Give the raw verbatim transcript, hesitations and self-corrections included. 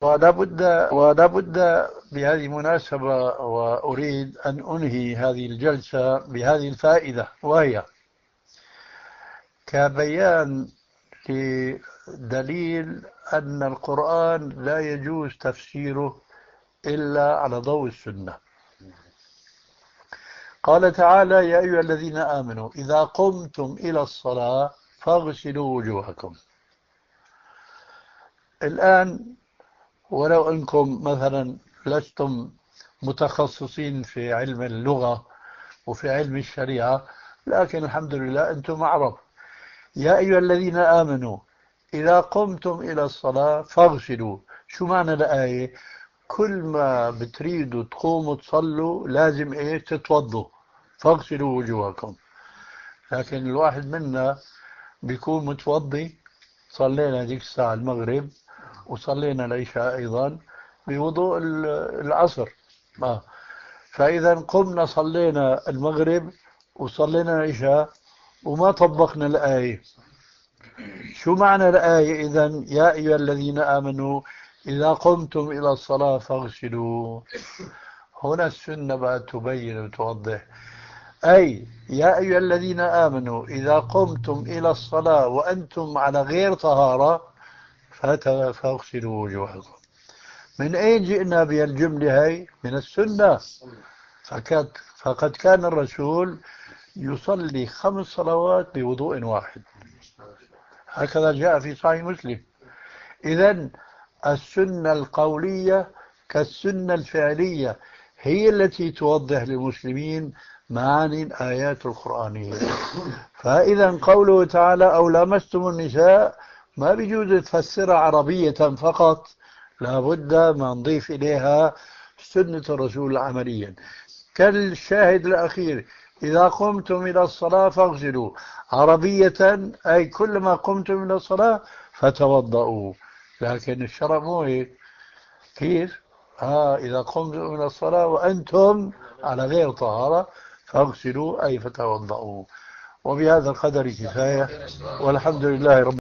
ولا بد ولا بد بهذه المناسبة، وأريد أن أنهي هذه الجلسة بهذه الفائدة، وهي كبيان لدليل أن القرآن لا يجوز تفسيره إلا على ضوء السنة. قال تعالى: يا أيها الذين آمنوا إذا قمتم إلى الصلاة فاغسلوا وجوهكم. الآن ولو أنكم مثلا لستم متخصصين في علم اللغة وفي علم الشريعة، لكن الحمد لله أنتم أعرف. يا أيها الذين آمنوا إذا قمتم إلى الصلاة فاغسلوا. شو معنى الآية؟ كل ما بتريدوا تقوموا تصلوا لازم إيه؟ تتوضوا. فاغسلوا وجوهكم. لكن الواحد منا بيكون متوضي، صلينا ذيك الساعة المغرب وصلينا العشاء أيضا بوضوء العصر. آه. فإذا قمنا صلينا المغرب وصلينا العشاء وما طبقنا الآية. شو معنى الآية إذن؟ يا أيها الذين آمنوا إذا قمتم إلى الصلاة فاغسلوا. هنا السنة بقى تبين وتوضح. أي يا أيها الذين آمنوا إذا قمتم إلى الصلاة وأنتم على غير طهارة فاغسلوا وجوهكم. من أين جئنا بالجملة هاي؟ من السنة. فقد, فقد كان الرسول يصلي خمس صلوات بوضوء واحد، هكذا جاء في صحيح مسلم. إذن السنة القولية كالسنة الفعلية هي التي توضح للمسلمين معاني الآيات القرآنية. فإذا قوله تعالى أو لامستم النساء ما بيجوز تفسرها عربية فقط، لابد ما نضيف إليها سنة الرسول عمليا. كالشاهد الأخير: إذا قمتم إلى الصلاة فاغسلوا، عربية أي كلما قمتم إلى الصلاة فتوضؤوا. لكن الشرع مو هيك. كيف؟ آه إذا قمتم إلى الصلاة وأنتم على غير طهارة فاغسلوا أي فتوضؤوا. وبهذا القدر كفاية، والحمد لله رب